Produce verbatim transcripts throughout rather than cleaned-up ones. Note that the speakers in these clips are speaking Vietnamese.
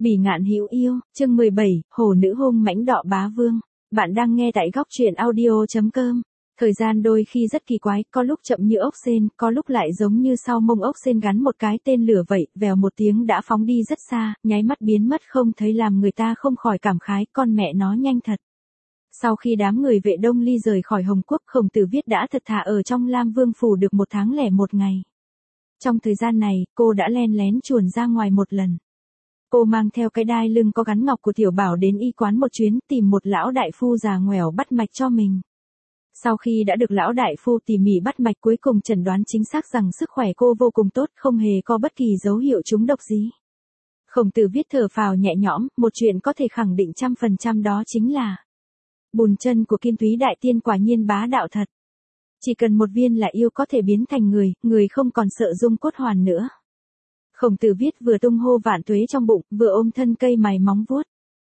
Bỉ ngạn hữu yêu, chương mười bảy, Hồ nữ hung mãnh đọ bá vương. Bạn đang nghe tại góc truyện audio chấm com. Thời gian đôi khi rất kỳ quái, có lúc chậm như ốc sên, có lúc lại giống như sau mông ốc sên gắn một cái tên lửa vậy, vèo một tiếng đã phóng đi rất xa, nháy mắt biến mất không thấy làm người ta không khỏi cảm khái, con mẹ nó nhanh thật. Sau khi đám người Vệ Đông Ly rời khỏi Hồng Quốc, Khổng Tử Viết đã thật thà ở trong Lam Vương phủ được một tháng lẻ một ngày. Trong thời gian này, cô đã len lén chuồn ra ngoài một lần. Cô mang theo cái đai lưng có gắn ngọc của Tiểu Bảo đến y quán một chuyến tìm một lão đại phu già ngoẻo bắt mạch cho mình. Sau khi đã được lão đại phu tỉ mỉ bắt mạch cuối cùng chẩn đoán chính xác rằng sức khỏe cô vô cùng tốt, không hề có bất kỳ dấu hiệu trúng độc gì. Khổng Tử Viết thở phào nhẹ nhõm, một chuyện có thể khẳng định trăm phần trăm đó chính là bùn chân của Kim Túy Đại Tiên quả nhiên bá đạo thật. Chỉ cần một viên là yêu có thể biến thành người, người không còn sợ dung cốt hoàn nữa. Khổng Tử Viết vừa tung hô vạn tuế trong bụng, vừa ôm thân cây mài móng vuốt.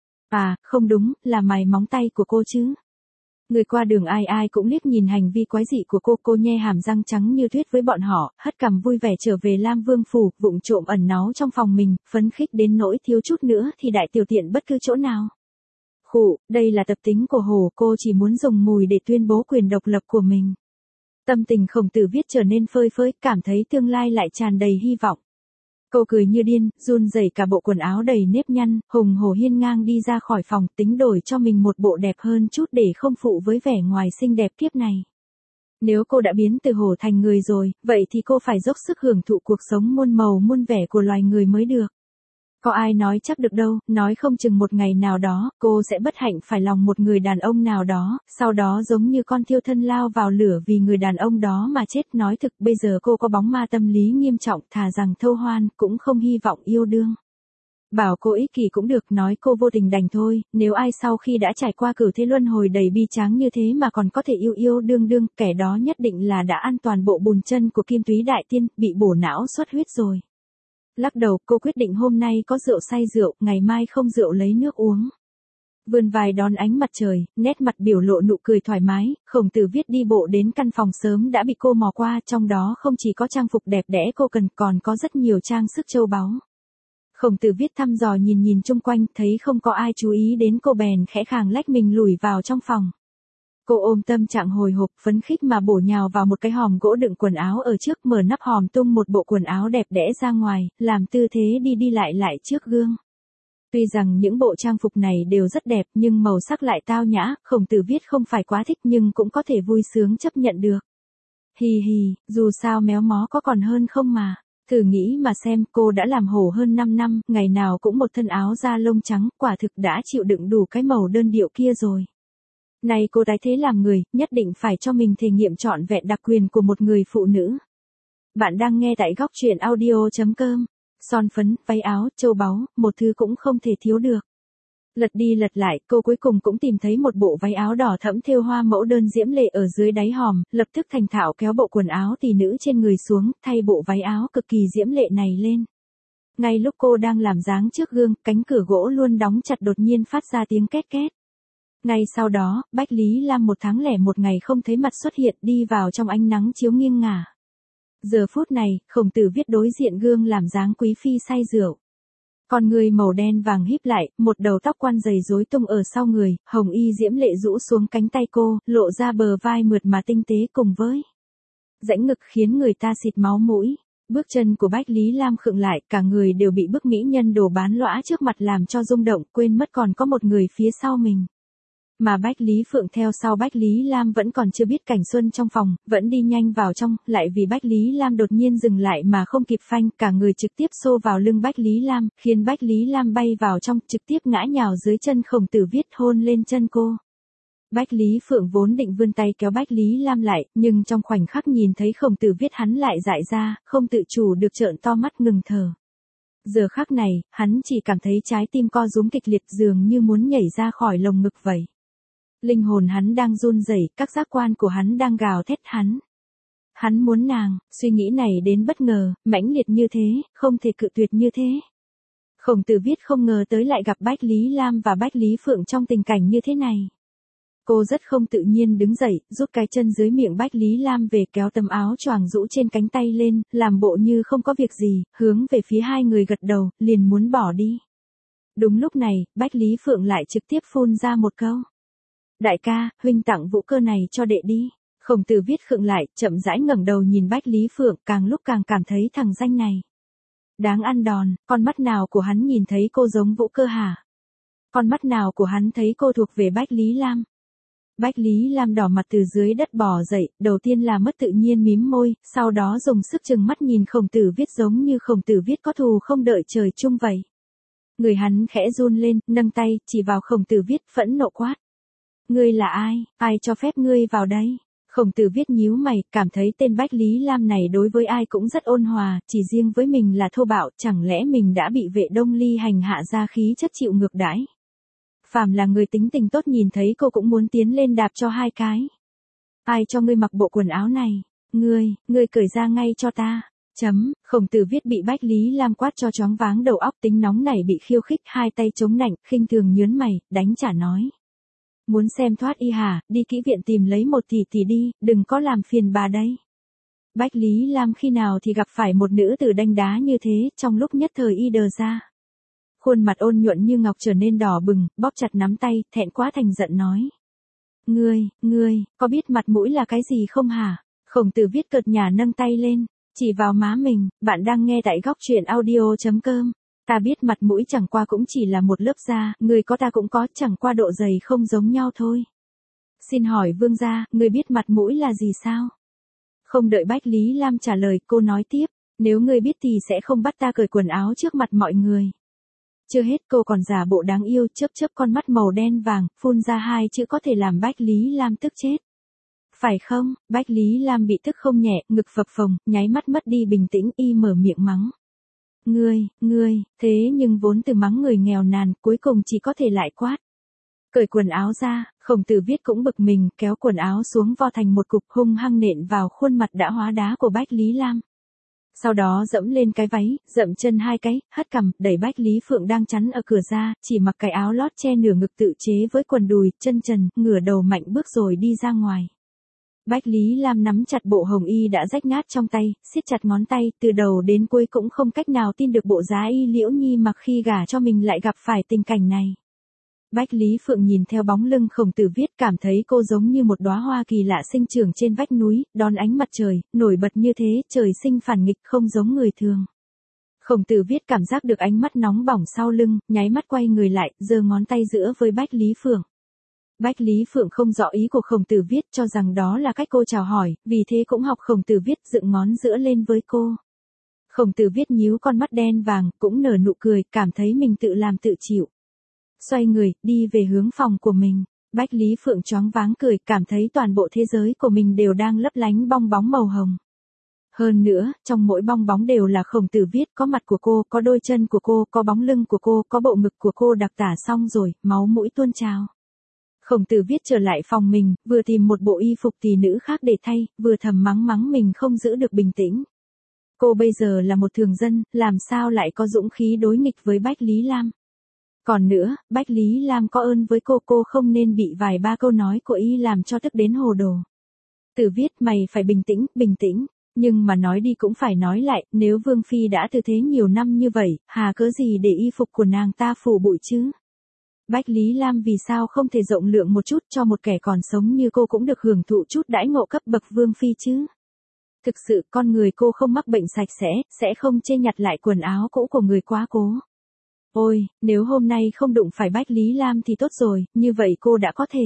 À, không đúng, là mài móng tay của cô chứ. Người qua đường ai ai cũng liếc nhìn hành vi quái dị của cô, cô nhe hàm răng trắng như tuyết với bọn họ, hất cằm vui vẻ trở về Lam Vương phủ, vụng trộm ẩn náu trong phòng mình, phấn khích đến nỗi thiếu chút nữa thì đại tiểu tiện bất cứ chỗ nào. Khụ, đây là tập tính của Hồ, cô chỉ muốn dùng mùi để tuyên bố quyền độc lập của mình. Tâm tình Khổng Tử Viết trở nên phơi phới, cảm thấy tương lai lại tràn đầy hy vọng. Cô cười như điên, run rẩy cả bộ quần áo đầy nếp nhăn, hùng hổ hiên ngang đi ra khỏi phòng, tính đổi cho mình một bộ đẹp hơn chút để không phụ với vẻ ngoài xinh đẹp kiếp này. Nếu cô đã biến từ hổ thành người rồi, vậy thì cô phải dốc sức hưởng thụ cuộc sống muôn màu muôn vẻ của loài người mới được. Có ai nói chắc được đâu, nói không chừng một ngày nào đó, cô sẽ bất hạnh phải lòng một người đàn ông nào đó, sau đó giống như con thiêu thân lao vào lửa vì người đàn ông đó mà chết. Nói thực bây giờ cô có bóng ma tâm lý nghiêm trọng, thà rằng thâu hoan, cũng không hy vọng yêu đương. Bảo cô ích kỷ cũng được, nói cô vô tình đành thôi, nếu ai sau khi đã trải qua cửu thế luân hồi đầy bi tráng như thế mà còn có thể yêu yêu đương đương, kẻ đó nhất định là đã ăn toàn bộ bùn chân của Kim Túy Đại Tiên, bị bổ não xuất huyết rồi. Lắc đầu, cô quyết định hôm nay có rượu say rượu, ngày mai không rượu lấy nước uống. Vươn vai đón ánh mặt trời, nét mặt biểu lộ nụ cười thoải mái, Khổng Tử Viết đi bộ đến căn phòng sớm đã bị cô mò qua, trong đó không chỉ có trang phục đẹp đẽ cô cần, còn có rất nhiều trang sức châu báu. Khổng Tử Viết thăm dò nhìn nhìn chung quanh, thấy không có ai chú ý đến cô bèn khẽ khàng lách mình lùi vào trong phòng. Cô ôm tâm trạng hồi hộp, phấn khích mà bổ nhào vào một cái hòm gỗ đựng quần áo ở trước, mở nắp hòm tung một bộ quần áo đẹp đẽ ra ngoài, làm tư thế đi đi lại lại trước gương. Tuy rằng những bộ trang phục này đều rất đẹp nhưng màu sắc lại tao nhã, Khổng Tử Viết không phải quá thích nhưng cũng có thể vui sướng chấp nhận được. Hì hì, dù sao méo mó có còn hơn không mà. Thử nghĩ mà xem, cô đã làm hổ hơn năm năm, ngày nào cũng một thân áo da lông trắng, quả thực đã chịu đựng đủ cái màu đơn điệu kia rồi. Này cô tái thế làm người, nhất định phải cho mình thể nghiệm trọn vẹn đặc quyền của một người phụ nữ. Bạn đang nghe tại góc truyện audio chấm com. Son phấn, váy áo, châu báu, một thứ cũng không thể thiếu được. Lật đi lật lại, cô cuối cùng cũng tìm thấy một bộ váy áo đỏ thẫm thêu hoa mẫu đơn diễm lệ ở dưới đáy hòm, lập tức thành thạo kéo bộ quần áo tỷ nữ trên người xuống, thay bộ váy áo cực kỳ diễm lệ này lên. Ngay lúc cô đang làm dáng trước gương, cánh cửa gỗ luôn đóng chặt đột nhiên phát ra tiếng két két. Ngay sau đó, Bách Lý Lam một tháng lẻ một ngày không thấy mặt xuất hiện, đi vào trong ánh nắng chiếu nghiêng ngả. Giờ phút này, Khổng Tử Viết đối diện gương làm dáng quý phi say rượu. Con người màu đen vàng híp lại, một đầu tóc quăn dày rối tung ở sau người, hồng y diễm lệ rũ xuống cánh tay cô, lộ ra bờ vai mượt mà tinh tế cùng với rãnh ngực khiến người ta xịt máu mũi. Bước chân của Bách Lý Lam khựng lại, cả người đều bị bức mỹ nhân đồ bán lõa trước mặt làm cho rung động, quên mất còn có một người phía sau mình. Mà Bách Lý Phượng theo sau Bách Lý Lam vẫn còn chưa biết cảnh xuân trong phòng, vẫn đi nhanh vào trong, lại vì Bách Lý Lam đột nhiên dừng lại mà không kịp phanh, cả người trực tiếp xô vào lưng Bách Lý Lam, khiến Bách Lý Lam bay vào trong, trực tiếp ngã nhào dưới chân Khổng Tử Viết, hôn lên chân cô. Bách Lý Phượng vốn định vươn tay kéo Bách Lý Lam lại, nhưng trong khoảnh khắc nhìn thấy Khổng Tử Viết hắn lại dại ra, không tự chủ được trợn to mắt ngừng thở. Giờ khắc này, hắn chỉ cảm thấy trái tim co rúm kịch liệt dường như muốn nhảy ra khỏi lồng ngực vậy. Linh hồn hắn đang run rẩy, các giác quan của hắn đang gào thét hắn. Hắn muốn nàng, suy nghĩ này đến bất ngờ, mãnh liệt như thế, không thể cự tuyệt như thế. Khổng Tử Viết không ngờ tới lại gặp Bách Lý Lam và Bách Lý Phượng trong tình cảnh như thế này. Cô rất không tự nhiên đứng dậy, rút cái chân dưới miệng Bách Lý Lam về, kéo tấm áo choàng rũ trên cánh tay lên, làm bộ như không có việc gì, hướng về phía hai người gật đầu, liền muốn bỏ đi. Đúng lúc này, Bách Lý Phượng lại trực tiếp phun ra một câu. Đại ca, huynh tặng vũ cơ này cho đệ đi. Khổng Tử Viết khựng lại, chậm rãi ngẩng đầu nhìn Bách Lý Phượng, càng lúc càng cảm thấy thằng danh này đáng ăn đòn. Con mắt nào của hắn nhìn thấy cô giống vũ cơ hả? Con mắt nào của hắn thấy cô thuộc về Bách Lý Lam? Bách Lý Lam đỏ mặt từ dưới đất bò dậy, đầu tiên là mất tự nhiên mím môi, sau đó dùng sức chừng mắt nhìn Khổng Tử Viết giống như Khổng Tử Viết có thù không đợi trời chung vậy. Người hắn khẽ run lên, nâng tay, chỉ vào Khổng Tử Viết, phẫn nộ quát. Ngươi là ai, ai cho phép ngươi vào đây? Khổng Tử Viết nhíu mày, cảm thấy tên Bách Lý Lam này đối với ai cũng rất ôn hòa, chỉ riêng với mình là thô bạo, chẳng lẽ mình đã bị Vệ Đông Ly hành hạ ra khí chất chịu ngược đãi. Phàm là người tính tình tốt nhìn thấy cô cũng muốn tiến lên đạp cho hai cái. Ai cho ngươi mặc bộ quần áo này? Ngươi, ngươi cởi ra ngay cho ta. Chấm, Khổng Tử Viết bị Bách Lý Lam quát cho choáng váng đầu óc, tính nóng này bị khiêu khích, hai tay chống nạnh, khinh thường nhớn mày, đánh trả nói. Muốn xem thoát y hả, đi kỹ viện tìm lấy một tỷ tỷ đi, đừng có làm phiền bà đây. Bách Lý Lam khi nào thì gặp phải một nữ tử đanh đá như thế, trong lúc nhất thời y đờ ra. Khuôn mặt ôn nhuận như ngọc trở nên đỏ bừng, bóp chặt nắm tay, thẹn quá thành giận nói. Ngươi, ngươi, có biết mặt mũi là cái gì không hả? Khổng Tử Viết cợt nhả nâng tay lên, chỉ vào má mình. Bạn đang nghe tại góc truyện audio chấm com. Ta biết mặt mũi chẳng qua cũng chỉ là một lớp da, người có ta cũng có, chẳng qua độ dày không giống nhau thôi. Xin hỏi vương gia, người biết mặt mũi là gì sao? Không đợi Bách Lý Lam trả lời, cô nói tiếp, nếu ngươi biết thì sẽ không bắt ta cởi quần áo trước mặt mọi người. Chưa hết cô còn giả bộ đáng yêu, chớp chớp con mắt màu đen vàng, phun ra hai chữ có thể làm Bách Lý Lam tức chết. Phải không? Bách Lý Lam bị tức không nhẹ, ngực phập phồng, nháy mắt mất đi bình tĩnh, y mở miệng mắng. Ngươi, ngươi, thế nhưng vốn từ mắng người nghèo nàn, cuối cùng chỉ có thể lại quát. Cởi quần áo ra, Khổng Tử Viết cũng bực mình, kéo quần áo xuống vo thành một cục hung hăng nện vào khuôn mặt đã hóa đá của Bách Lý Lam. Sau đó dẫm lên cái váy, dậm chân hai cái, hất cằm, đẩy Bách Lý Phượng đang chắn ở cửa ra, chỉ mặc cái áo lót che nửa ngực tự chế với quần đùi, chân trần, ngửa đầu mạnh bước rồi đi ra ngoài. Bách Lý Lam nắm chặt bộ hồng y đã rách nát trong tay, siết chặt ngón tay, từ đầu đến cuối cũng không cách nào tin được bộ giá y Liễu Nhi mặc khi gả cho mình lại gặp phải tình cảnh này. Bách Lý Phượng nhìn theo bóng lưng Khổng Tử Viết, cảm thấy cô giống như một đóa hoa kỳ lạ sinh trưởng trên vách núi, đón ánh mặt trời, nổi bật như thế, trời sinh phản nghịch không giống người thường. Khổng Tử Viết cảm giác được ánh mắt nóng bỏng sau lưng, nháy mắt quay người lại, giơ ngón tay giữa với Bách Lý Phượng. Bách Lý Phượng không rõ ý của Khổng Tử Viết, cho rằng đó là cách cô chào hỏi, vì thế cũng học Khổng Tử Viết dựng ngón giữa lên với cô. Khổng Tử Viết nhíu con mắt đen vàng, cũng nở nụ cười, cảm thấy mình tự làm tự chịu. Xoay người, đi về hướng phòng của mình. Bách Lý Phượng choáng váng cười, cảm thấy toàn bộ thế giới của mình đều đang lấp lánh bong bóng màu hồng. Hơn nữa, trong mỗi bong bóng đều là Khổng Tử Viết, có mặt của cô, có đôi chân của cô, có bóng lưng của cô, có bộ ngực của cô đặc tả xong rồi, máu mũi tuôn trào. Khổng Tử Viết trở lại phòng mình, vừa tìm một bộ y phục tỷ nữ khác để thay, vừa thầm mắng mắng mình không giữ được bình tĩnh. Cô bây giờ là một thường dân, làm sao lại có dũng khí đối nghịch với Bách Lý Lam. Còn nữa, Bách Lý Lam có ơn với cô, cô không nên bị vài ba câu nói của y làm cho tức đến hồ đồ. Tử Viết, mày phải bình tĩnh, bình tĩnh. Nhưng mà nói đi cũng phải nói lại, nếu Vương Phi đã từ thế nhiều năm như vậy, hà cớ gì để y phục của nàng ta phủ bụi chứ? Bách Lý Lam vì sao không thể rộng lượng một chút cho một kẻ còn sống như cô cũng được hưởng thụ chút đãi ngộ cấp bậc Vương Phi chứ? Thực sự con người cô không mắc bệnh sạch sẽ, sẽ không chê nhặt lại quần áo cũ của người quá cố. Ôi, nếu hôm nay không đụng phải Bách Lý Lam thì tốt rồi, như vậy cô đã có thể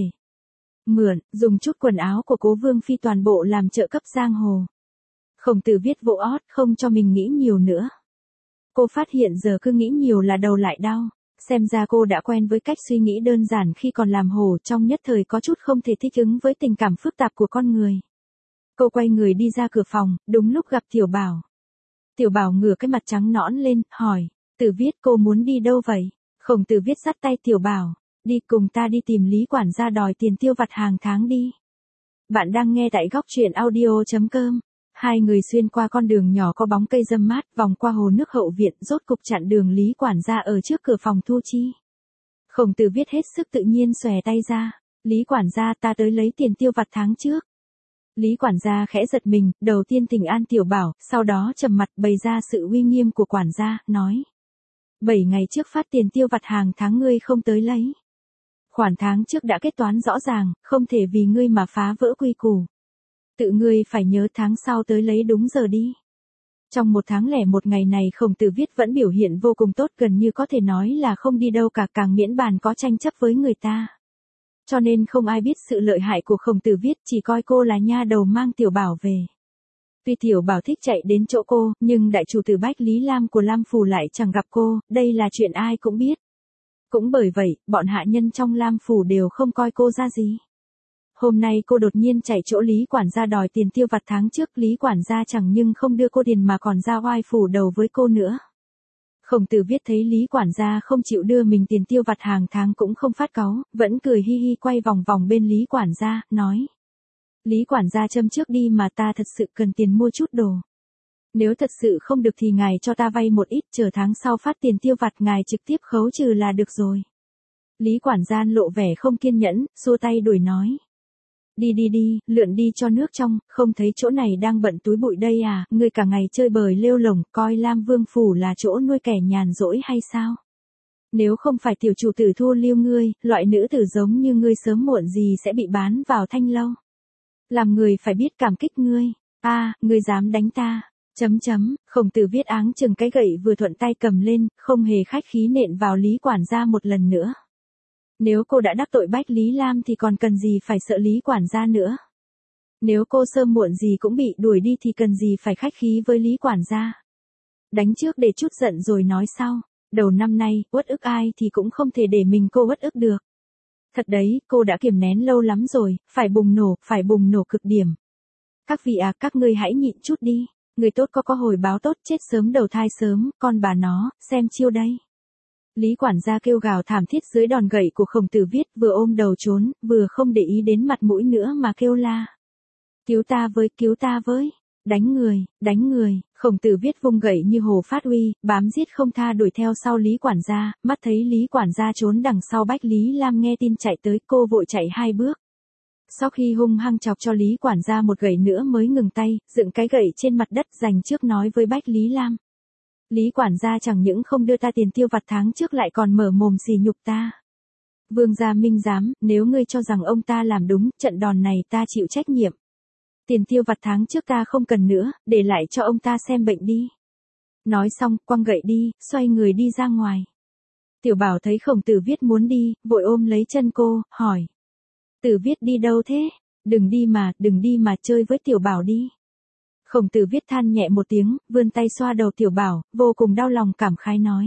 mượn, dùng chút quần áo của cố Vương Phi toàn bộ làm trợ cấp giang hồ. Khổng Tử Viết vỗ ót, không cho mình nghĩ nhiều nữa. Cô phát hiện giờ cứ nghĩ nhiều là đầu lại đau. Xem ra cô đã quen với cách suy nghĩ đơn giản khi còn làm hổ, trong nhất thời có chút không thể thích ứng với tình cảm phức tạp của con người. Cô quay người đi ra cửa phòng, đúng lúc gặp Tiểu Bảo. Tiểu Bảo ngửa cái mặt trắng nõn lên, hỏi, Tử Viết cô muốn đi đâu vậy? Khổng Tử Viết dắt tay Tiểu Bảo, đi cùng ta đi tìm Lý quản gia đòi tiền tiêu vặt hàng tháng đi. Bạn đang nghe tại góc truyện audio chấm com. Hai người xuyên qua con đường nhỏ có bóng cây râm mát, vòng qua hồ nước hậu viện, rốt cục chặn đường Lý quản gia ở trước cửa phòng Thu Chi. Khổng Tử Viết hết sức tự nhiên xòe tay ra, Lý quản gia ta tới lấy tiền tiêu vặt tháng trước. Lý quản gia khẽ giật mình, đầu tiên thỉnh an Tiểu Bảo, sau đó trầm mặt bày ra sự uy nghiêm của quản gia, nói. bảy ngày trước phát tiền tiêu vặt hàng tháng ngươi không tới lấy. Khoản tháng trước đã kết toán rõ ràng, không thể vì ngươi mà phá vỡ quy củ. Tự ngươi phải nhớ tháng sau tới lấy đúng giờ đi. Trong một tháng lẻ một ngày này Khổng Tử Viết vẫn biểu hiện vô cùng tốt, gần như có thể nói là không đi đâu cả, càng miễn bàn có tranh chấp với người ta. Cho nên không ai biết sự lợi hại của Khổng Tử Viết, chỉ coi cô là nha đầu mang Tiểu Bảo về. Tuy Tiểu Bảo thích chạy đến chỗ cô, nhưng đại chủ tử Bách Lý Lam của Lam Phủ lại chẳng gặp cô, đây là chuyện ai cũng biết. Cũng bởi vậy, bọn hạ nhân trong Lam Phủ đều không coi cô ra gì. Hôm nay cô đột nhiên chạy chỗ Lý quản gia đòi tiền tiêu vặt tháng trước, Lý quản gia chẳng nhưng không đưa cô tiền mà còn ra oai phủ đầu với cô nữa. Khổng Tử Viết thấy Lý quản gia không chịu đưa mình tiền tiêu vặt hàng tháng cũng không phát cáu, vẫn cười hi hi quay vòng vòng bên Lý quản gia, nói. Lý quản gia châm trước đi, mà ta thật sự cần tiền mua chút đồ. Nếu thật sự không được thì ngài cho ta vay một ít, chờ tháng sau phát tiền tiêu vặt ngài trực tiếp khấu trừ là được rồi. Lý quản gia lộ vẻ không kiên nhẫn, xua tay đuổi nói. Đi đi đi, lượn đi cho nước trong, không thấy chỗ này đang bận túi bụi đây à, ngươi cả ngày chơi bời lêu lổng, coi Lam Vương Phủ là chỗ nuôi kẻ nhàn rỗi hay sao? Nếu không phải tiểu chủ tử thu lưu ngươi, loại nữ tử giống như ngươi sớm muộn gì sẽ bị bán vào thanh lâu. Làm người phải biết cảm kích ngươi. A, à, ngươi dám đánh ta. Chấm chấm, Khổng Tử Viết áng chừng cái gậy vừa thuận tay cầm lên, không hề khách khí nện vào Lý quản gia một lần nữa. Nếu cô đã đắc tội Bách Lý Lam thì còn cần gì phải sợ Lý quản gia nữa. Nếu cô sớm muộn gì cũng bị đuổi đi thì cần gì phải khách khí với Lý quản gia. Đánh trước để chút giận rồi nói sau. Đầu năm nay, uất ức ai thì cũng không thể để mình cô uất ức được. Thật đấy, cô đã kiềm nén lâu lắm rồi, phải bùng nổ, phải bùng nổ cực điểm. Các vị à, các ngươi hãy nhịn chút đi. Người tốt có có hồi báo tốt, chết sớm đầu thai sớm, con bà nó, xem chiêu đây. Lý quản gia kêu gào thảm thiết dưới đòn gậy của Khổng Tử Viết, vừa ôm đầu trốn, vừa không để ý đến mặt mũi nữa mà kêu la. Cứu ta với, cứu ta với, đánh người, đánh người, Khổng Tử Viết vung gậy như hồ phát uy, bám giết không tha đuổi theo sau Lý quản gia, mắt thấy Lý quản gia trốn đằng sau Bách Lý Lam nghe tin chạy tới, cô vội chạy hai bước. Sau khi hung hăng chọc cho Lý quản gia một gậy nữa mới ngừng tay, dựng cái gậy trên mặt đất dành trước nói với Bách Lý Lam. Lý quản gia chẳng những không đưa ta tiền tiêu vặt tháng trước lại còn mở mồm xì nhục ta. Vương gia minh giám, nếu ngươi cho rằng ông ta làm đúng, trận đòn này ta chịu trách nhiệm. Tiền tiêu vặt tháng trước ta không cần nữa, để lại cho ông ta xem bệnh đi. Nói xong, quăng gậy đi, xoay người đi ra ngoài. Tiểu Bảo thấy Khổng Tử Viết muốn đi, vội ôm lấy chân cô, hỏi. Tử Viết đi đâu thế? Đừng đi mà, đừng đi mà, chơi với Tiểu Bảo đi. Khổng Tử Viết than nhẹ một tiếng, vươn tay xoa đầu Tiểu Bảo, vô cùng đau lòng cảm khái nói.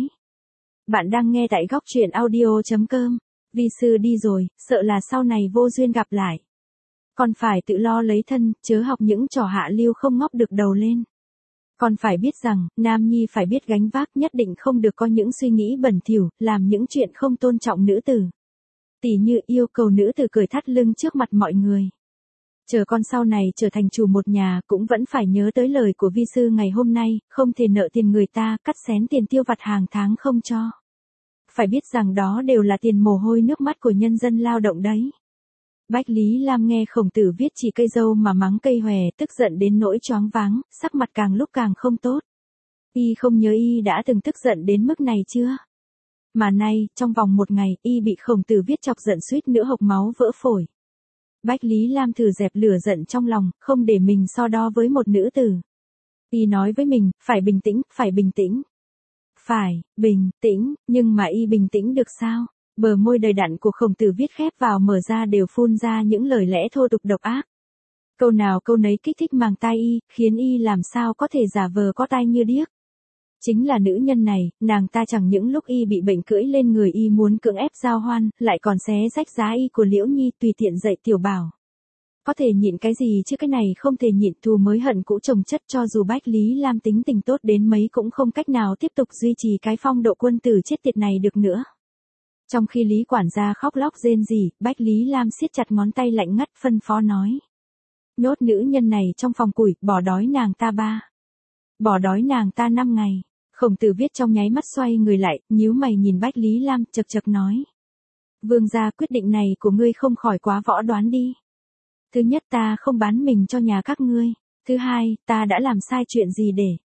Bạn đang nghe tại góc truyện audio chấm com. Vi sư đi rồi, sợ là sau này vô duyên gặp lại. Con phải tự lo lấy thân, chớ học những trò hạ lưu không ngóc được đầu lên. Con phải biết rằng, nam nhi phải biết gánh vác, nhất định không được có những suy nghĩ bẩn thỉu, làm những chuyện không tôn trọng nữ tử. Tỉ như yêu cầu nữ tử cởi thắt lưng trước mặt mọi người. Chờ con sau này trở thành chủ một nhà cũng vẫn phải nhớ tới lời của vi sư ngày hôm nay, không thể nợ tiền người ta, cắt xén tiền tiêu vặt hàng tháng không cho. Phải biết rằng đó đều là tiền mồ hôi nước mắt của nhân dân lao động đấy. Bách Lý Lam nghe Khổng Tử Viết chỉ cây dâu mà mắng cây hòe, tức giận đến nỗi choáng váng, sắc mặt càng lúc càng không tốt. Y không nhớ y đã từng tức giận đến mức này chưa? Mà nay, trong vòng một ngày, y bị Khổng Tử Viết chọc giận suýt nữa hộc máu vỡ phổi. Bách Lý Lam thử dẹp lửa giận trong lòng, không để mình so đo với một nữ tử. Y nói với mình, phải bình tĩnh, phải bình tĩnh. Phải, bình tĩnh, nhưng mà y bình tĩnh được sao? Bờ môi đầy đặn của Khổng Tử Viết khép vào mở ra đều phun ra những lời lẽ thô tục độc ác. Câu nào câu nấy kích thích màng tai y, khiến y làm sao có thể giả vờ có tai như điếc. Chính là nữ nhân này, nàng ta chẳng những lúc y bị bệnh cưỡi lên người y muốn cưỡng ép giao hoan, lại còn xé rách giá y của Liễu Nhi tùy tiện dạy Tiểu Bảo. Có thể nhịn cái gì chứ cái này không thể nhịn, thù mới hận cũ chồng chất, cho dù Bách Lý Lam tính tình tốt đến mấy cũng không cách nào tiếp tục duy trì cái phong độ quân tử chết tiệt này được nữa. Trong khi Lý quản gia khóc lóc rên rỉ, Bách Lý Lam siết chặt ngón tay lạnh ngắt phân phó nói. Nhốt nữ nhân này trong phòng củi, bỏ đói nàng ta ba. Bỏ đói nàng ta năm ngày. Khổng Tử Viết trong nháy mắt xoay người lại, nhíu mày nhìn Bách Lý Lam, chậc chậc nói. Vương gia, quyết định này của ngươi không khỏi quá võ đoán đi. Thứ nhất, ta không bán mình cho nhà các ngươi. Thứ hai, ta đã làm sai chuyện gì để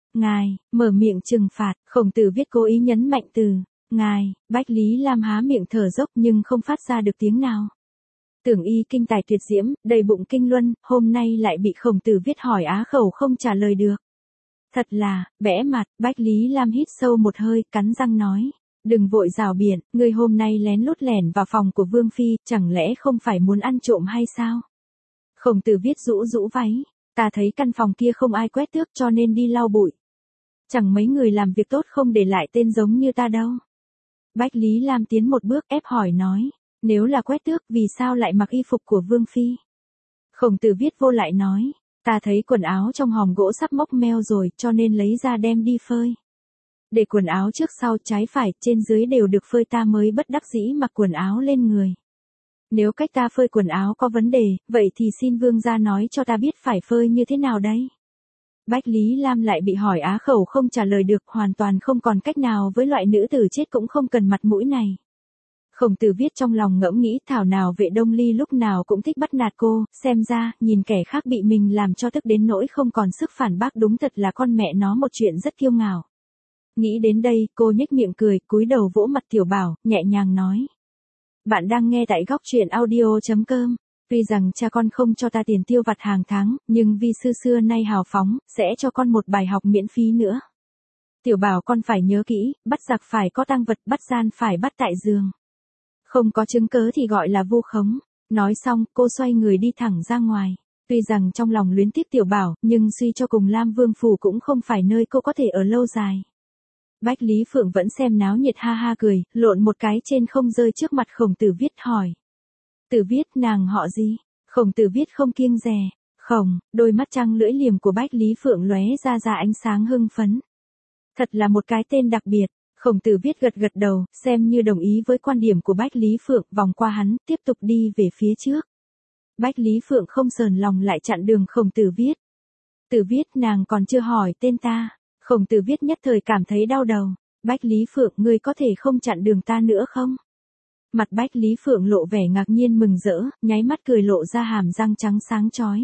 Ngài, mở miệng trừng phạt, Khổng Tử Viết cố ý nhấn mạnh từ, ngài, Bách Lý Lam há miệng thở dốc nhưng không phát ra được tiếng nào. Tưởng y kinh tài tuyệt diễm, đầy bụng kinh luân, hôm nay lại bị Khổng Tử Viết hỏi á khẩu không trả lời được. Thật là, bẽ mặt, Bách Lý Lam hít sâu một hơi, cắn răng nói. Đừng vội rào biển, ngươi hôm nay lén lút lẻn vào phòng của Vương Phi, chẳng lẽ không phải muốn ăn trộm hay sao? Khổng Tử Viết rũ rũ váy, ta thấy căn phòng kia không ai quét tước cho nên đi lau bụi. Chẳng mấy người làm việc tốt không để lại tên giống như ta đâu. Bách Lý Lam tiến một bước ép hỏi nói, nếu là quét tước vì sao lại mặc y phục của Vương Phi? Khổng Tử Viết vô lại nói, ta thấy quần áo trong hòm gỗ sắp mốc meo rồi cho nên lấy ra đem đi phơi. Để quần áo trước sau trái phải trên dưới đều được phơi ta mới bất đắc dĩ mặc quần áo lên người. Nếu cách ta phơi quần áo có vấn đề, vậy thì xin vương gia nói cho ta biết phải phơi như thế nào đấy. Bách Lý Lam lại bị hỏi á khẩu không trả lời được, hoàn toàn không còn cách nào với loại nữ tử chết cũng không cần mặt mũi này. Khổng Tử Viết trong lòng ngẫm nghĩ thảo nào Vệ Đông Ly lúc nào cũng thích bắt nạt cô, xem ra, nhìn kẻ khác bị mình làm cho tức đến nỗi không còn sức phản bác đúng thật là con mẹ nó một chuyện rất kiêu ngạo. Nghĩ đến đây, cô nhếch miệng cười, cúi đầu vỗ mặt Tiểu Bảo, nhẹ nhàng nói. Bạn đang nghe tại góc truyện audio.com. Tuy rằng cha con không cho ta tiền tiêu vặt hàng tháng, nhưng vì xưa xưa nay hào phóng, sẽ cho con một bài học miễn phí nữa. Tiểu Bảo con phải nhớ kỹ, bắt giặc phải có tang vật, bắt gian phải bắt tại giường. Không có chứng cớ thì gọi là vu khống. Nói xong, cô xoay người đi thẳng ra ngoài. Tuy rằng trong lòng luyến tiếc Tiểu Bảo, nhưng suy cho cùng Lam Vương Phủ cũng không phải nơi cô có thể ở lâu dài. Bách Lý Phượng vẫn xem náo nhiệt ha ha cười, lộn một cái trên không rơi trước mặt Khổng Tử Viết hỏi. Tử Viết nàng họ gì? Khổng Tử Viết không kiêng dè. Khổng, đôi mắt trăng lưỡi liềm của Bách Lý Phượng lóe ra ra ánh sáng hưng phấn. Thật là một cái tên đặc biệt. Khổng Tử Viết gật gật đầu, xem như đồng ý với quan điểm của Bách Lý Phượng, vòng qua hắn, tiếp tục đi về phía trước. Bách Lý Phượng không sờn lòng lại chặn đường Khổng Tử Viết. Tử Viết nàng còn chưa hỏi tên ta. Khổng Tử Viết nhất thời cảm thấy đau đầu. Bách Lý Phượng ngươi có thể không chặn đường ta nữa không? Mặt Bách Lý Phượng lộ vẻ ngạc nhiên mừng rỡ, nháy mắt cười lộ ra hàm răng trắng sáng chói.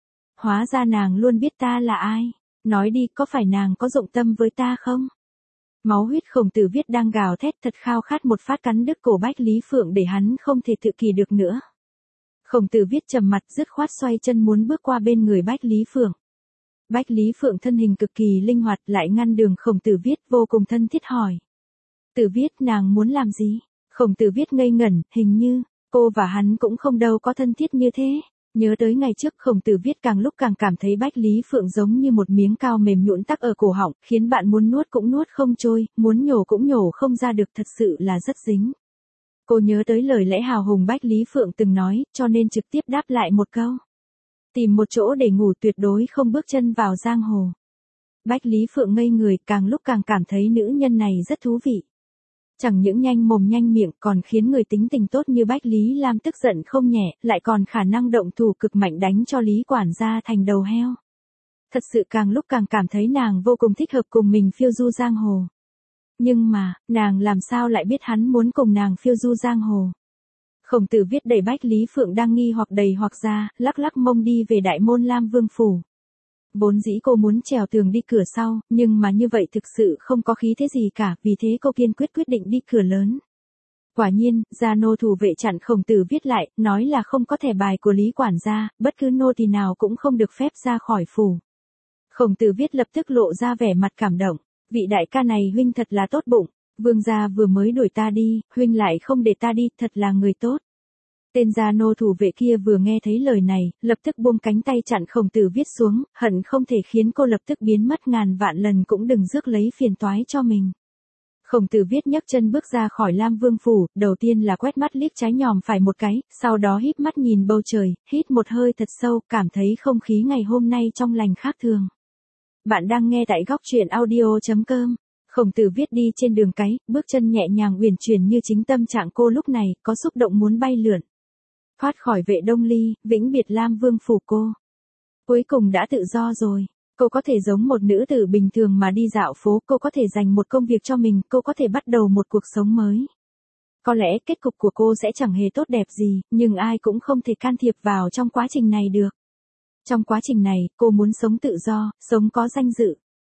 Hóa ra nàng luôn biết ta là ai. Nói đi, có phải nàng có dụng tâm với ta không? Máu huyết Khổng Tử Viết đang gào thét thật khao khát một phát cắn đứt cổ Bách Lý Phượng để hắn không thể tự kỳ được nữa. Khổng Tử Viết trầm mặt dứt khoát xoay chân muốn bước qua bên người Bách Lý Phượng. Bách Lý Phượng thân hình cực kỳ linh hoạt lại ngăn đường Khổng Tử Viết vô cùng thân thiết hỏi. Tử Viết nàng muốn làm gì? Khổng Tử Viết ngây ngẩn, hình như, cô và hắn cũng không đâu có thân thiết như thế. Nhớ tới ngày trước Khổng Tử Viết càng lúc càng cảm thấy Bách Lý Phượng giống như một miếng cao mềm nhũn tắc ở cổ họng, khiến bạn muốn nuốt cũng nuốt không trôi, muốn nhổ cũng nhổ không ra được, thật sự là rất dính. Cô nhớ tới lời lẽ hào hùng Bách Lý Phượng từng nói, cho nên trực tiếp đáp lại một câu. Tìm một chỗ để ngủ tuyệt đối không bước chân vào giang hồ. Bách Lý Phượng ngây người, càng lúc càng cảm thấy nữ nhân này rất thú vị. Chẳng những nhanh mồm nhanh miệng còn khiến người tính tình tốt như Bách Lý Lam tức giận không nhẹ, lại còn khả năng động thủ cực mạnh đánh cho Lý quản gia thành đầu heo. Thật sự càng lúc càng cảm thấy nàng vô cùng thích hợp cùng mình phiêu du giang hồ. Nhưng mà, nàng làm sao lại biết hắn muốn cùng nàng phiêu du giang hồ? Khổng Tử Viết đẩy Bách Lý Phượng đang nghi hoặc đầy hoặc ra, lắc lắc mông đi về đại môn Lam Vương Phủ. Vốn dĩ cô muốn trèo tường đi cửa sau, nhưng mà như vậy thực sự không có khí thế gì cả, vì thế cô kiên quyết quyết định đi cửa lớn. Quả nhiên, gia nô thủ vệ chặn Khổng Tử Viết lại, nói là không có thẻ bài của Lý quản gia, bất cứ nô tỳ nào cũng không được phép ra khỏi phủ. Khổng Tử Viết lập tức lộ ra vẻ mặt cảm động, vị đại ca này huynh thật là tốt bụng, vương gia vừa mới đuổi ta đi, huynh lại không để ta đi, thật là người tốt. Tên gia nô thủ vệ kia vừa nghe thấy lời này, lập tức buông cánh tay chặn Khổng Tử Viết xuống, hận không thể khiến cô lập tức biến mất ngàn vạn lần cũng đừng rước lấy phiền toái cho mình. Khổng Tử Viết nhấc chân bước ra khỏi Lam Vương Phủ, đầu tiên là quét mắt liếc trái nhòm phải một cái, sau đó híp mắt nhìn bầu trời, hít một hơi thật sâu, cảm thấy không khí ngày hôm nay trong lành khác thường. Bạn đang nghe tại góc truyện audio.com. Khổng Tử Viết đi trên đường cái, bước chân nhẹ nhàng uyển chuyển như chính tâm trạng cô lúc này, có xúc động muốn bay lượn. Thoát khỏi Vệ Đông Ly, vĩnh biệt Lam Vương Phủ cô. Cuối cùng đã tự do rồi. Cô có thể giống một nữ tử bình thường mà đi dạo phố, cô có thể dành một công việc cho mình, cô có thể bắt đầu một cuộc sống mới. Có lẽ kết cục của cô sẽ chẳng hề tốt đẹp gì, nhưng ai cũng không thể can thiệp vào trong quá trình này được. Trong quá trình này, cô muốn sống tự do, sống có danh dự.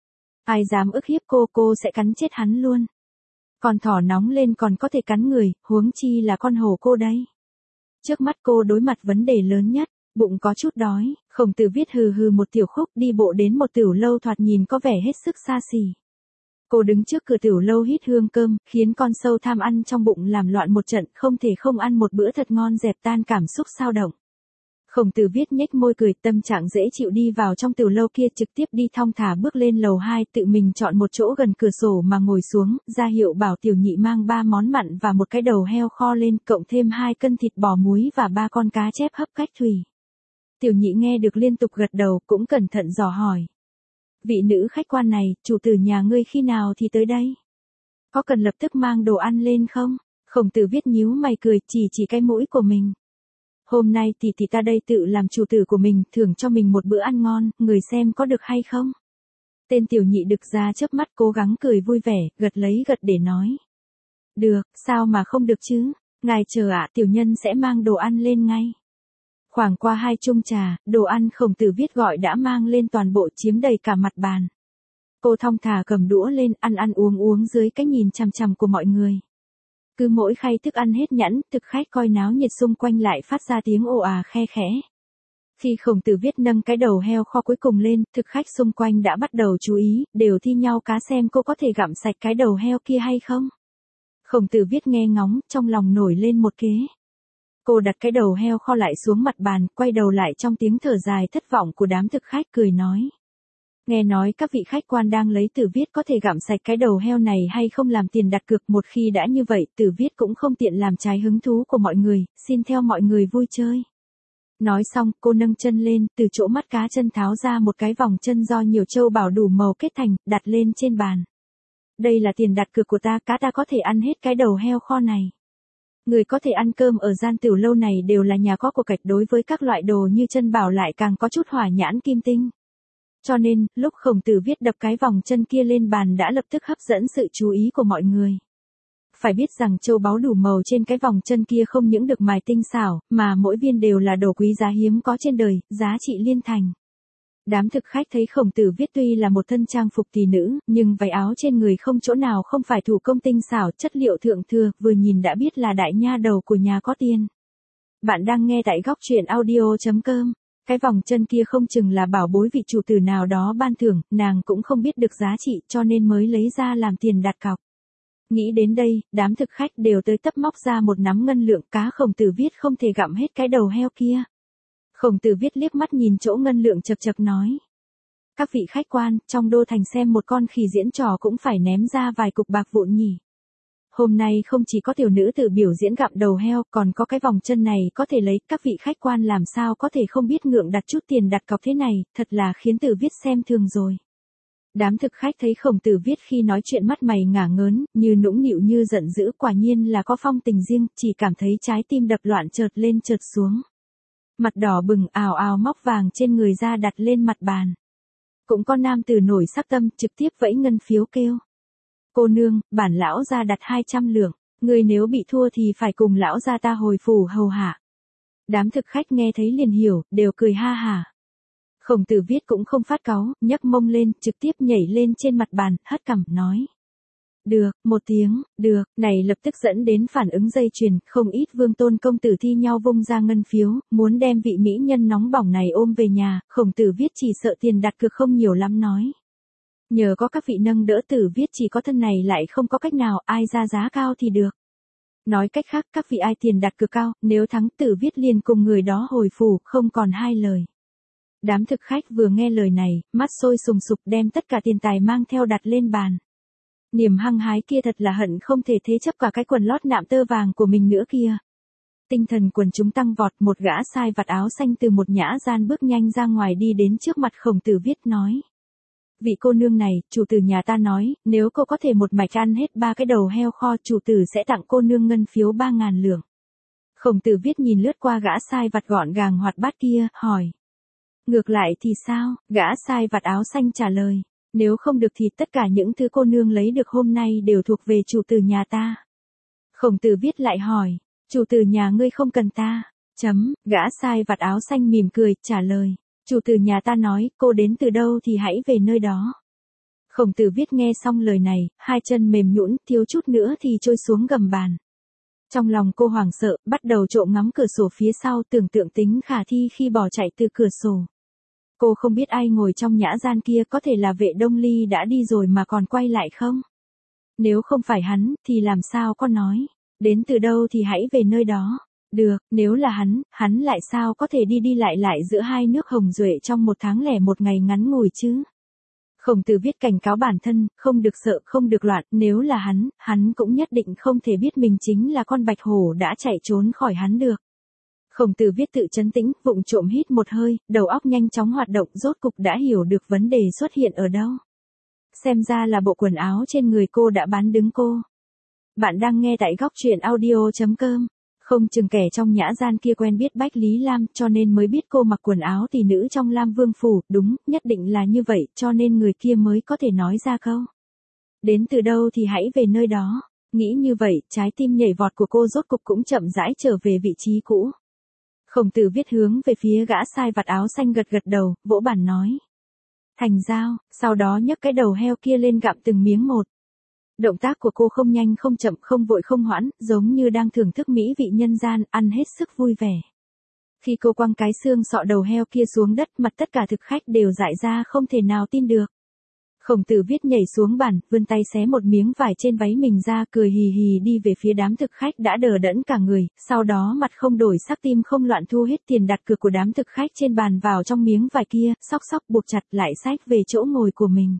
Ai dám ức hiếp cô, cô sẽ cắn chết hắn luôn. Con thỏ nóng lên còn có thể cắn người, huống chi là con hổ cô đấy. Trước mắt cô đối mặt vấn đề lớn nhất, bụng có chút đói, Khổng Tử Viết hừ hừ một tiểu khúc đi bộ đến một tiểu lâu thoạt nhìn có vẻ hết sức xa xỉ. Cô đứng trước cửa tiểu lâu hít hương cơm, khiến con sâu tham ăn trong bụng làm loạn một trận, không thể không ăn một bữa thật ngon dẹp tan cảm xúc xao động. Khổng Tử Viết nhếch môi cười, tâm trạng dễ chịu đi vào trong tiểu lâu kia, trực tiếp đi thong thả bước lên lầu hai, tự mình chọn một chỗ gần cửa sổ mà ngồi xuống, ra hiệu bảo tiểu nhị mang ba món mặn và một cái đầu heo kho lên, cộng thêm hai cân thịt bò muối và ba con cá chép hấp cách thủy. Tiểu nhị nghe được liên tục gật đầu, cũng cẩn thận dò hỏi. Vị nữ khách quan này, chủ tử nhà ngươi khi nào thì tới đây? Có cần lập tức mang đồ ăn lên không? Khổng Tử Viết nhíu mày cười, chỉ chỉ cái mũi của mình. Hôm nay tỷ tỷ ta đây tự làm chủ tử của mình, thưởng cho mình một bữa ăn ngon, người xem có được hay không? Tên tiểu nhị đực ra chớp mắt cố gắng cười vui vẻ, gật lấy gật để nói. Được, sao mà không được chứ? Ngài chờ ạ, tiểu nhân sẽ mang đồ ăn lên ngay. Khoảng qua hai chung trà, đồ ăn Khổng Tử Viết gọi đã mang lên toàn bộ, chiếm đầy cả mặt bàn. Cô thong thả cầm đũa lên, ăn ăn uống uống dưới cái nhìn chằm chằm của mọi người. Cứ mỗi khay thức ăn hết nhẵn, thực khách coi náo nhiệt xung quanh lại phát ra tiếng ồ à khe khẽ. Khi Khổng Tử Viết nâng cái đầu heo kho cuối cùng lên, thực khách xung quanh đã bắt đầu chú ý, đều thi nhau cá xem cô có thể gặm sạch cái đầu heo kia hay không. Khổng Tử Viết nghe ngóng, trong lòng nổi lên một kế. Cô đặt cái đầu heo kho lại xuống mặt bàn, quay đầu lại trong tiếng thở dài thất vọng của đám thực khách, cười nói. Nghe nói các vị khách quan đang lấy Tử Viết có thể gặm sạch cái đầu heo này hay không làm tiền đặt cược, một khi đã như vậy, Tử Viết cũng không tiện làm trái hứng thú của mọi người, xin theo mọi người vui chơi. Nói xong, cô nâng chân lên, từ chỗ mắt cá chân tháo ra một cái vòng chân do nhiều châu bảo đủ màu kết thành, đặt lên trên bàn. Đây là tiền đặt cược của ta, cá ta có thể ăn hết cái đầu heo kho này. Người có thể ăn cơm ở gian tiểu lâu này đều là nhà có của cải, đối với các loại đồ như chân bảo lại càng có chút hỏa nhãn kim tinh. Cho nên, lúc Khổng Tử Viết đập cái vòng chân kia lên bàn đã lập tức hấp dẫn sự chú ý của mọi người. Phải biết rằng châu báu đủ màu trên cái vòng chân kia không những được mài tinh xảo, mà mỗi viên đều là đồ quý giá hiếm có trên đời, giá trị liên thành. Đám thực khách thấy Khổng Tử Viết tuy là một thân trang phục tỷ nữ, nhưng váy áo trên người không chỗ nào không phải thủ công tinh xảo, chất liệu thượng thừa, vừa nhìn đã biết là đại nha đầu của nhà có tiền. Bạn đang nghe tại góc truyện audio chấm com. Cái vòng chân kia không chừng là bảo bối vị chủ tử nào đó ban thưởng, nàng cũng không biết được giá trị cho nên mới lấy ra làm tiền đặt cọc. Nghĩ đến đây, đám thực khách đều tới tấp móc ra một nắm ngân lượng, cá Khổng Tử Viết không thể gặm hết cái đầu heo kia. Khổng Tử Viết liếc mắt nhìn chỗ ngân lượng chật chật nói. Các vị khách quan, trong đô thành xem một con khỉ diễn trò cũng phải ném ra vài cục bạc vụn nhỉ. Hôm nay không chỉ có tiểu nữ tử biểu diễn gặm đầu heo, còn có cái vòng chân này có thể lấy, các vị khách quan làm sao có thể không biết ngượng đặt chút tiền đặt cọc thế này, thật là khiến Tử Viết xem thường rồi. Đám thực khách thấy Khổng Tử Viết khi nói chuyện mắt mày ngả ngớn, như nũng nịu như giận dữ, quả nhiên là có phong tình riêng, chỉ cảm thấy trái tim đập loạn chợt lên chợt xuống. Mặt đỏ bừng ào ào móc vàng trên người ra đặt lên mặt bàn. Cũng có nam tử nổi sắc tâm trực tiếp vẫy ngân phiếu kêu. Cô nương, bản lão gia đặt hai trăm lượng, người nếu bị thua thì phải cùng lão gia ta hồi phủ hầu hạ. Đám thực khách nghe thấy liền hiểu, đều cười ha hả. Khổng Tử Viết cũng không phát cáu, nhấc mông lên, trực tiếp nhảy lên trên mặt bàn, hất cằm, nói. Được, một tiếng, được, này lập tức dẫn đến phản ứng dây chuyền, không ít vương tôn công tử thi nhau vung ra ngân phiếu, muốn đem vị mỹ nhân nóng bỏng này ôm về nhà, Khổng Tử Viết chỉ sợ tiền đặt cược không nhiều lắm nói. Nhờ có các vị nâng đỡ Tử Viết chỉ có thân này lại không có cách nào, ai ra giá cao thì được. Nói cách khác, các vị ai tiền đặt cược cao, nếu thắng Tử Viết liền cùng người đó hồi phủ, không còn hai lời. Đám thực khách vừa nghe lời này, mắt sôi sùng sục đem tất cả tiền tài mang theo đặt lên bàn. Niềm hăng hái kia thật là hận không thể thế chấp cả cái quần lót nạm tơ vàng của mình nữa kia. Tinh thần quần chúng tăng vọt, một gã sai vặt áo xanh từ một nhã gian bước nhanh ra ngoài đi đến trước mặt Khổng Tử Viết nói. Vị cô nương này, chủ tử nhà ta nói, nếu cô có thể một mạch ăn hết ba cái đầu heo kho, chủ tử sẽ tặng cô nương ngân phiếu ba ngàn lượng. Khổng Tử Viết nhìn lướt qua gã sai vặt gọn gàng hoạt bát kia, hỏi. Ngược lại thì sao? Gã sai vặt áo xanh trả lời. Nếu không được thì tất cả những thứ cô nương lấy được hôm nay đều thuộc về chủ tử nhà ta. Khổng Tử Viết lại hỏi. Chủ tử nhà ngươi không cần ta. Chấm, gã sai vặt áo xanh mỉm cười, trả lời. Chủ tử nhà ta nói, cô đến từ đâu thì hãy về nơi đó. Khổng Tử Viết nghe xong lời này, hai chân mềm nhũn, thiếu chút nữa thì trôi xuống gầm bàn. Trong lòng cô hoảng sợ, bắt đầu trộm ngắm cửa sổ phía sau, tưởng tượng tính khả thi khi bỏ chạy từ cửa sổ. Cô không biết ai ngồi trong nhã gian kia, có thể là Vệ Đông Ly đã đi rồi mà còn quay lại không? Nếu không phải hắn, thì làm sao có nói? Đến từ đâu thì hãy về nơi đó. Được, nếu là hắn, hắn lại sao có thể đi đi lại lại giữa hai nước Hồng Duệ trong một tháng lẻ một ngày ngắn ngủi chứ? Khổng Tử Viết cảnh cáo bản thân, không được sợ, không được loạn, nếu là hắn, hắn cũng nhất định không thể biết mình chính là con bạch hổ đã chạy trốn khỏi hắn được. Khổng Tử Viết tự trấn tĩnh, vụng trộm hít một hơi, đầu óc nhanh chóng hoạt động, rốt cục đã hiểu được vấn đề xuất hiện ở đâu. Xem ra là bộ quần áo trên người cô đã bán đứng cô. Bạn đang nghe tại góc truyện audio chấm com. Không chừng kẻ trong nhã gian kia quen biết Bách Lý Lam, cho nên mới biết cô mặc quần áo tỷ nữ trong Lam Vương phủ, đúng, nhất định là như vậy, cho nên người kia mới có thể nói ra câu. Đến từ đâu thì hãy về nơi đó. Nghĩ như vậy, trái tim nhảy vọt của cô rốt cục cũng chậm rãi trở về vị trí cũ. Khổng Tử Viết hướng về phía gã sai vặt áo xanh gật gật đầu, vỗ bàn nói. Thành giao, sau đó nhấc cái đầu heo kia lên gặm từng miếng một. Động tác của cô không nhanh không chậm, không vội không hoãn, giống như đang thưởng thức mỹ vị nhân gian, ăn hết sức vui vẻ. Khi cô quăng cái xương sọ đầu heo kia xuống đất, mặt tất cả thực khách đều dại ra không thể nào tin được. Khổng Tử Viết nhảy xuống bàn, vươn tay xé một miếng vải trên váy mình ra, cười hì hì đi về phía đám thực khách đã đờ đẫn cả người, sau đó mặt không đổi sắc, tim không loạn thu hết tiền đặt cược của đám thực khách trên bàn vào trong miếng vải kia, xóc xóc buộc chặt lại xách về chỗ ngồi của mình.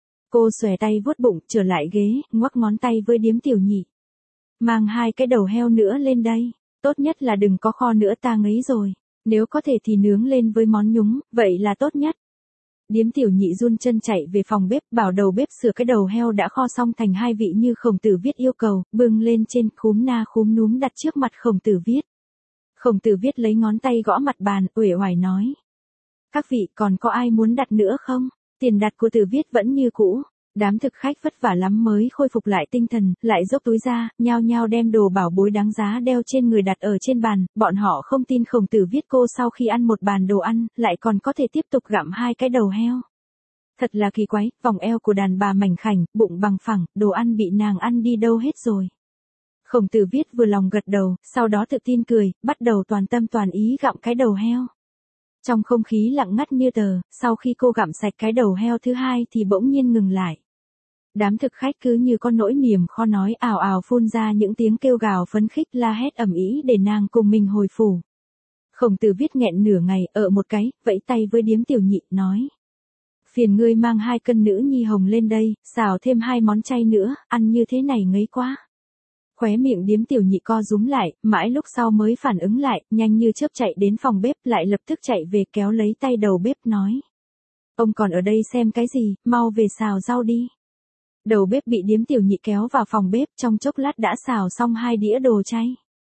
Cô xòe tay vuốt bụng, trở lại ghế, ngoắc ngón tay với Điếm Tiểu Nhị. Mang hai cái đầu heo nữa lên đây, tốt nhất là đừng có kho nữa, ta ngấy rồi, nếu có thể thì nướng lên với món nhúng, vậy là tốt nhất. Điếm Tiểu Nhị run chân chạy về phòng bếp, bảo đầu bếp sửa cái đầu heo đã kho xong thành hai vị như Khổng Tử Viết yêu cầu, bưng lên trên, khúm na khúm núm đặt trước mặt Khổng Tử Viết. Khổng Tử Viết lấy ngón tay gõ mặt bàn, uể oải nói. Các vị còn có ai muốn đặt nữa không? Tiền đặt của Tử Viết vẫn như cũ. Đám thực khách vất vả lắm mới khôi phục lại tinh thần, lại dốc túi ra, nhao nhao đem đồ bảo bối đáng giá đeo trên người đặt ở trên bàn, bọn họ không tin Khổng Tử Viết cô sau khi ăn một bàn đồ ăn, lại còn có thể tiếp tục gặm hai cái đầu heo. Thật là kỳ quái, vòng eo của đàn bà mảnh khảnh, bụng bằng phẳng, đồ ăn bị nàng ăn đi đâu hết rồi. Khổng Tử Viết vừa lòng gật đầu, sau đó tự tin cười, bắt đầu toàn tâm toàn ý gặm cái đầu heo. Trong không khí lặng ngắt như tờ, sau khi cô gặm sạch cái đầu heo thứ hai thì bỗng nhiên ngừng lại. Đám thực khách cứ như con nỗi niềm khó nói, ào ào phun ra những tiếng kêu gào phấn khích, la hét ầm ĩ để nàng cùng mình hồi phủ. Khổng Tử Viết nghẹn nửa ngày, ở một cái, vẫy tay với Điếm Tiểu Nhị, nói. Phiền ngươi mang hai cân nữ nhi hồng lên đây, xào thêm hai món chay nữa, ăn như thế này ngấy quá. Khóe miệng Điếm Tiểu Nhị co rúm lại, mãi lúc sau mới phản ứng lại, nhanh như chớp chạy đến phòng bếp, lại lập tức chạy về kéo lấy tay đầu bếp nói. Ông còn ở đây xem cái gì, mau về xào rau đi. Đầu bếp bị Điếm Tiểu Nhị kéo vào phòng bếp, trong chốc lát đã xào xong hai đĩa đồ chay.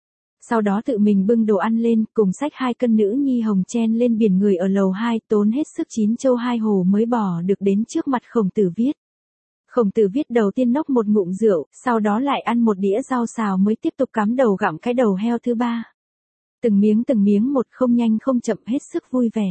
Sau đó tự mình bưng đồ ăn lên, cùng xách hai cân nữ nhi hồng chen lên biển người ở lầu hai, tốn hết sức chín châu hai hồ mới bỏ được đến trước mặt Khổng Tử Viết. Khổng Tử Viết đầu tiên nốc một ngụm rượu, sau đó lại ăn một đĩa rau xào mới tiếp tục cắm đầu gặm cái đầu heo thứ ba. Từng miếng từng miếng một, không nhanh không chậm, hết sức vui vẻ.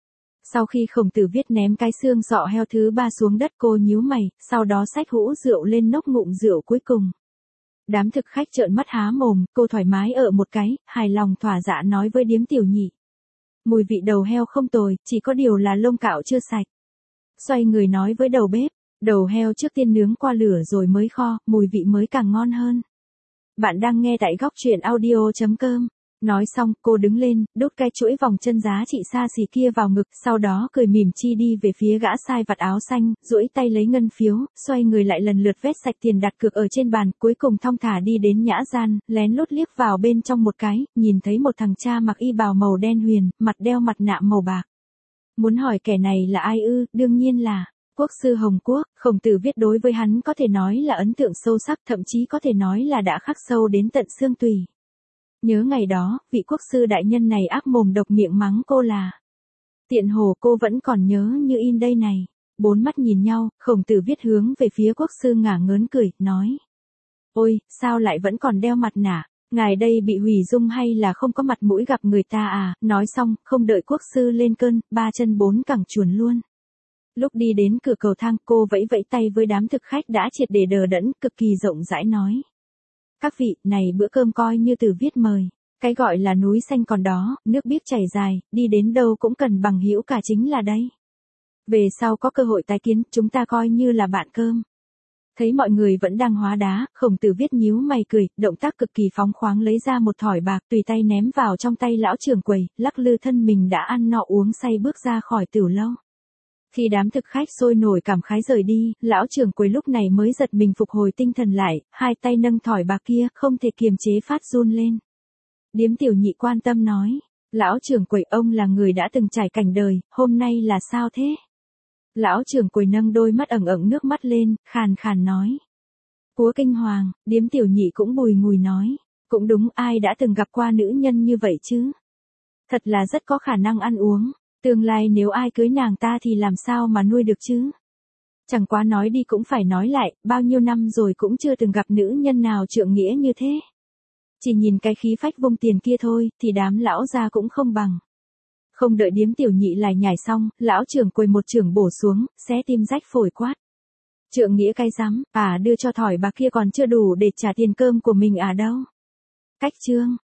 Sau khi Khổng Tử Viết ném cái xương sọ heo thứ ba xuống đất, cô nhíu mày, sau đó xách hũ rượu lên nốc ngụm rượu cuối cùng. Đám thực khách trợn mắt há mồm, cô thoải mái ở một cái, hài lòng thỏa dạ nói với Điếm Tiểu Nhị. Mùi vị đầu heo không tồi, chỉ có điều là lông cạo chưa sạch. Xoay người nói với đầu bếp, đầu heo trước tiên nướng qua lửa rồi mới kho, mùi vị mới càng ngon hơn. Bạn đang nghe tại góc truyện audio chấm com. Nói xong, cô đứng lên, đút cái chuỗi vòng chân giá trị xa xỉ kia vào ngực, sau đó cười mỉm chi đi về phía gã sai vặt áo xanh, duỗi tay lấy ngân phiếu, xoay người lại lần lượt vét sạch tiền đặt cược ở trên bàn, cuối cùng thong thả đi đến nhã gian, lén lút liếc vào bên trong một cái, nhìn thấy một thằng cha mặc y bào màu đen huyền, mặt đeo mặt nạ màu bạc. Muốn hỏi kẻ này là ai ư, đương nhiên là Quốc sư Hồng Quốc. Khổng Tử Viết đối với hắn có thể nói là ấn tượng sâu sắc, thậm chí có thể nói là đã khắc sâu đến tận xương tủy. Nhớ ngày đó, vị quốc sư đại nhân này ác mồm độc miệng mắng cô là tiện hồ, cô vẫn còn nhớ như in đây này. Bốn mắt nhìn nhau, Khổng Tử Viết hướng về phía quốc sư ngả ngớn cười, nói. Ôi, sao lại vẫn còn đeo mặt nạ, ngài đây bị hủy dung hay là không có mặt mũi gặp người ta à? Nói xong, không đợi quốc sư lên cơn, ba chân bốn cẳng chuồn luôn. Lúc đi đến cửa cầu thang cô vẫy vẫy tay với đám thực khách đã triệt để đờ đẫn, cực kỳ rộng rãi nói. Các vị, này bữa cơm coi như từ viết mời. Cái gọi là núi xanh còn đó, nước biếc chảy dài, đi đến đâu cũng cần bằng hữu cả chính là đây. Về sau có cơ hội tái kiến, chúng ta coi như là bạn cơm. Thấy mọi người vẫn đang hóa đá, Khổng Tử Viết nhíu mày cười, động tác cực kỳ phóng khoáng lấy ra một thỏi bạc tùy tay ném vào trong tay lão trưởng quầy, lắc lư thân mình đã ăn no uống say bước ra khỏi tiểu lâu. Khi đám thực khách sôi nổi cảm khái rời đi, lão trưởng quầy lúc này mới giật mình phục hồi tinh thần lại, hai tay nâng thỏi bạc kia, không thể kiềm chế phát run lên. Điếm Tiểu Nhị quan tâm nói, lão trưởng quầy ông là người đã từng trải cảnh đời, hôm nay là sao thế? Lão trưởng quầy nâng đôi mắt ẩn ẩn nước mắt lên, khàn khàn nói. Cúa kinh hoàng, Điếm Tiểu Nhị cũng bùi ngùi nói, cũng đúng, ai đã từng gặp qua nữ nhân như vậy chứ? Thật là rất có khả năng ăn uống, tương lai nếu ai cưới nàng ta thì làm sao mà nuôi được chứ? Chẳng quá nói đi cũng phải nói lại, bao nhiêu năm rồi cũng chưa từng gặp nữ nhân nào trượng nghĩa như thế. Chỉ nhìn cái khí phách vung tiền kia thôi, thì đám lão gia cũng không bằng. Không đợi Điếm Tiểu Nhị lại nhảy xong, lão trưởng quầy một chưởng bổ xuống, xé tim rách phổi quát. Trượng nghĩa cái rắm, à đưa cho thỏi bạc kia còn chưa đủ để trả tiền cơm của mình à đâu. Cách chương.